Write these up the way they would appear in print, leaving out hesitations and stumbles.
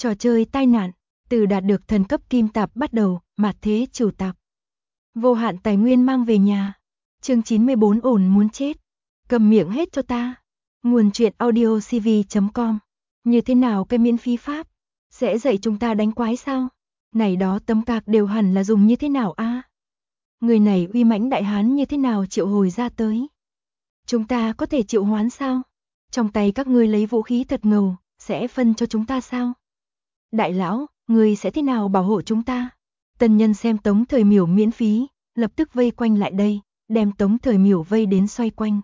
Trò chơi tai nạn, từ đạt được thần cấp kim tạp bắt đầu, mạt thế chủ tạp. Vô hạn tài nguyên mang về nhà. Chương 94 ổn muốn chết. Cầm miệng hết cho ta. Nguồn truyện audiocv.com. Như thế nào cái miễn phí pháp? Sẽ dạy chúng ta đánh quái sao? Này đó tấm cạc đều hẳn là dùng như thế nào a? Người này uy mãnh đại hán như thế nào triệu hồi ra tới? Chúng ta có thể triệu hoán sao? Trong tay các ngươi lấy vũ khí thật ngầu, sẽ phân cho chúng ta sao? Đại lão, ngươi sẽ thế nào bảo hộ chúng ta? Tân nhân xem Tống Thời Miểu miễn phí, lập tức vây quanh lại đây, đem Tống Thời Miểu vây đến xoay quanh.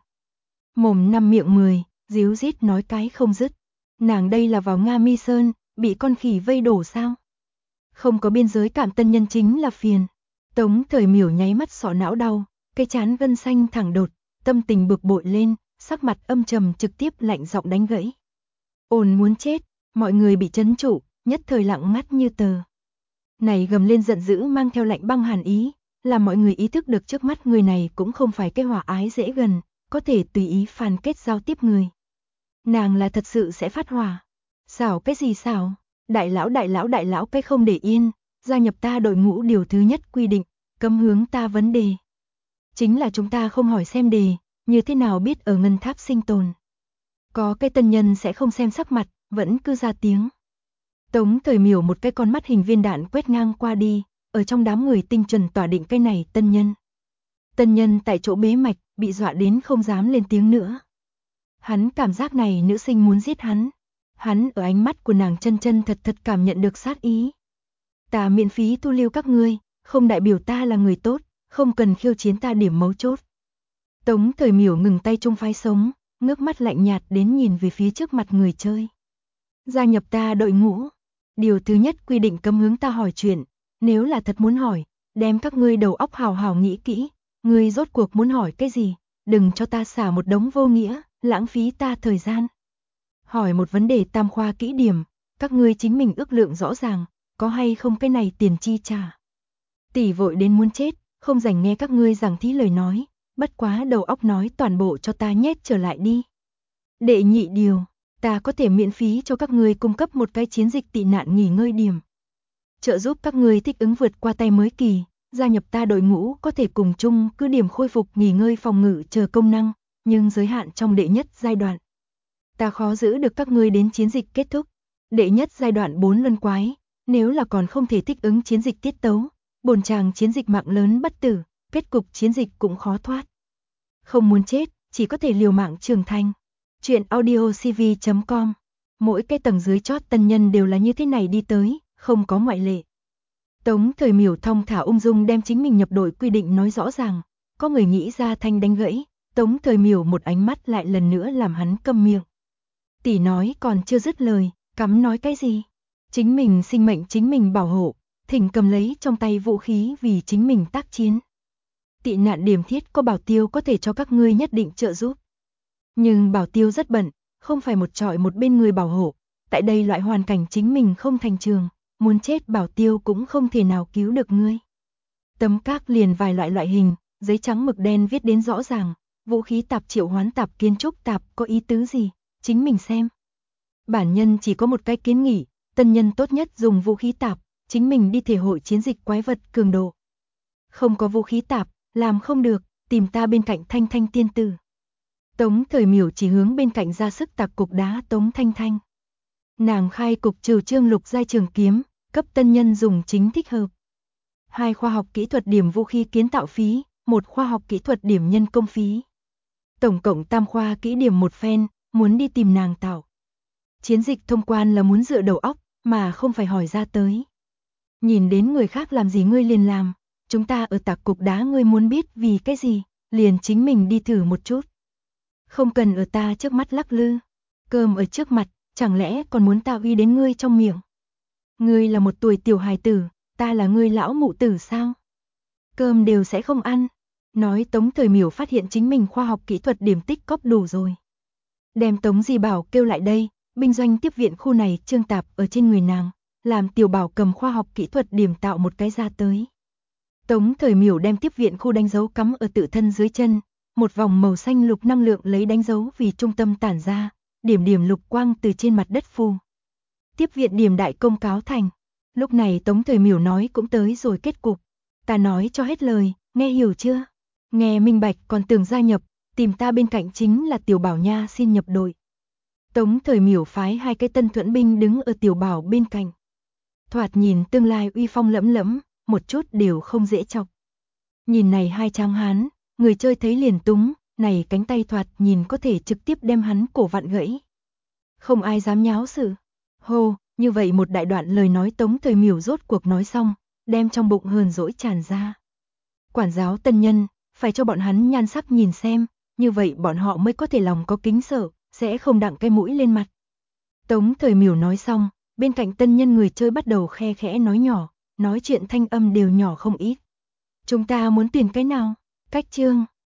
Mồm 5 miệng 10, díu dít nói cái không dứt. Nàng đây là vào Nga Mi Sơn, bị con khỉ vây đổ sao? Không có biên giới cảm tân nhân chính là phiền. Tống Thời Miểu nháy mắt sọ não đau, cái chán gân xanh thẳng đột, tâm tình bực bội lên, sắc mặt âm trầm trực tiếp lạnh giọng đánh gãy. Ồn muốn chết, mọi người bị chấn trụ, nhất thời lặng ngắt như tờ. Này gầm lên giận dữ mang theo lạnh băng hàn ý, làm mọi người ý thức được trước mắt người này cũng không phải cái hòa ái dễ gần, có thể tùy ý phàn kết giao tiếp người. Nàng là thật sự sẽ phát hỏa. Xảo cái gì xảo? Đại lão cái không để yên, gia nhập ta đội ngũ điều thứ nhất quy định, cấm hướng ta vấn đề. Chính là chúng ta không hỏi xem đề, như thế nào biết ở ngân tháp sinh tồn. Có cái tân nhân sẽ không xem sắc mặt, vẫn cứ ra tiếng. Tống Thời Miểu một cái con mắt hình viên đạn quét ngang qua đi, ở trong đám người tinh chuẩn tỏa định cái này tân nhân. Tân nhân tại chỗ bế mạch, bị dọa đến không dám lên tiếng nữa. Hắn cảm giác này nữ sinh muốn giết hắn. Hắn ở ánh mắt của nàng chân chân thật thật cảm nhận được sát ý. Ta miễn phí thu lưu các ngươi, không đại biểu ta là người tốt, không cần khiêu chiến ta điểm mấu chốt. Tống Thời Miểu ngừng tay chung phái sống, ngước mắt lạnh nhạt đến nhìn về phía trước mặt người chơi. Gia nhập ta đội ngũ. Điều thứ nhất quy định cấm hướng ta hỏi chuyện, nếu là thật muốn hỏi, đem các ngươi đầu óc hào hào nghĩ kỹ, ngươi rốt cuộc muốn hỏi cái gì, đừng cho ta xả một đống vô nghĩa, lãng phí ta thời gian. Hỏi một vấn đề tam khoa kỹ điểm, các ngươi chính mình ước lượng rõ ràng, có hay không cái này tiền chi trả. Tỷ vội đến muốn chết, không rảnh nghe các ngươi giảng thí lời nói, bất quá đầu óc nói toàn bộ cho ta nhét trở lại đi. Đệ nhị điều, ta có thể miễn phí cho các ngươi cung cấp một cái chiến dịch tị nạn nghỉ ngơi điểm. Trợ giúp các ngươi thích ứng vượt qua tay mới kỳ, gia nhập ta đội ngũ có thể cùng chung cứ điểm khôi phục nghỉ ngơi phòng ngự chờ công năng, nhưng giới hạn trong đệ nhất giai đoạn. Ta khó giữ được các ngươi đến chiến dịch kết thúc. Đệ nhất giai đoạn 4 luân quái, nếu là còn không thể thích ứng chiến dịch tiết tấu, bổn chàng chiến dịch mạng lớn bất tử, kết cục chiến dịch cũng khó thoát. Không muốn chết, chỉ có thể liều mạng trưởng thành. Chuyện audiocv.com. Mỗi cái tầng dưới chót tân nhân đều là như thế này đi tới, không có ngoại lệ. Tống Thời Miểu thong thả ung dung đem chính mình nhập đội quy định nói rõ ràng, có người nghĩ ra thanh đánh gãy, Tống Thời Miểu một ánh mắt lại lần nữa làm hắn câm miệng. Tỷ nói còn chưa dứt lời, cắm nói cái gì? Chính mình sinh mệnh chính mình bảo hộ, thỉnh cầm lấy trong tay vũ khí vì chính mình tác chiến. Tị nạn điểm thiết có bảo tiêu có thể cho các ngươi nhất định trợ giúp. Nhưng bảo tiêu rất bận, không phải một trọi một bên người bảo hộ, tại đây loại hoàn cảnh chính mình không thành trường, muốn chết bảo tiêu cũng không thể nào cứu được ngươi. Tấm các liền vài loại hình, giấy trắng mực đen viết đến rõ ràng, vũ khí tạp triệu hoán tạp kiến trúc tạp có ý tứ gì, chính mình xem. Bản nhân chỉ có một cái kiến nghị, tân nhân tốt nhất dùng vũ khí tạp, chính mình đi thể hội chiến dịch quái vật cường độ. Không có vũ khí tạp, làm không được, tìm ta bên cạnh Thanh Thanh tiên tử. Tống Thời Miểu chỉ hướng bên cạnh ra sức tạc cục đá Tống Thanh Thanh. Nàng khai cục trừ trương lục giai trường kiếm, cấp tân nhân dùng chính thích hợp. 2 khoa học kỹ thuật điểm vũ khí kiến tạo phí, 1 khoa học kỹ thuật điểm nhân công phí. Tổng cộng tam khoa kỹ điểm một phen, muốn đi tìm nàng tạo. Chiến dịch thông quan là muốn dựa đầu óc, mà không phải hỏi ra tới. Nhìn đến người khác làm gì ngươi liền làm, chúng ta ở tạc cục đá ngươi muốn biết vì cái gì, liền chính mình đi thử một chút. Không cần ở ta trước mắt lắc lư, cơm ở trước mặt, chẳng lẽ còn muốn ta uy đến ngươi trong miệng. Ngươi là một tuổi tiểu hài tử, ta là ngươi lão mụ tử sao? Cơm đều sẽ không ăn. Nói Tống Thời Miểu phát hiện chính mình khoa học kỹ thuật điểm tích cóp đủ rồi. Đem Tống Di Bảo kêu lại đây, binh doanh tiếp viện khu này trương tạp ở trên người nàng, làm Tiểu Bảo cầm khoa học kỹ thuật điểm tạo một cái ra tới. Tống Thời Miểu đem tiếp viện khu đánh dấu cắm ở tự thân dưới chân, một vòng màu xanh lục năng lượng lấy đánh dấu vì trung tâm tản ra, điểm điểm lục quang từ trên mặt đất phù. tiếp viện điểm đại công cáo thành. Lúc này Tống Thời Miểu nói cũng tới rồi kết cục. Ta nói cho hết lời, nghe hiểu chưa? Nghe minh bạch còn tưởng gia nhập, tìm ta bên cạnh chính là Tiểu Bảo nha, xin nhập đội. Tống Thời Miểu phái 2 cái tân thuẫn binh đứng ở Tiểu Bảo bên cạnh. Thoạt nhìn tương lai uy phong lẫm lẫm, một chút đều không dễ chọc. Nhìn này 2 tráng hán, người chơi thấy liền túng, này cánh tay thoạt nhìn có thể trực tiếp đem hắn cổ vặn gãy. Không ai dám nháo sự. Hô, như vậy một đại đoạn lời nói Tống Thời Miểu rốt cuộc nói xong, đem trong bụng hờn dỗi tràn ra. Quản giáo tân nhân, phải cho bọn hắn nhan sắc nhìn xem, như vậy bọn họ mới có thể lòng có kính sợ, sẽ không đặng cái mũi lên mặt. Tống Thời Miểu nói xong, bên cạnh tân nhân người chơi bắt đầu khe khẽ nói nhỏ, nói chuyện thanh âm đều nhỏ không ít. Chúng ta muốn tuyển cái nào? Cách chương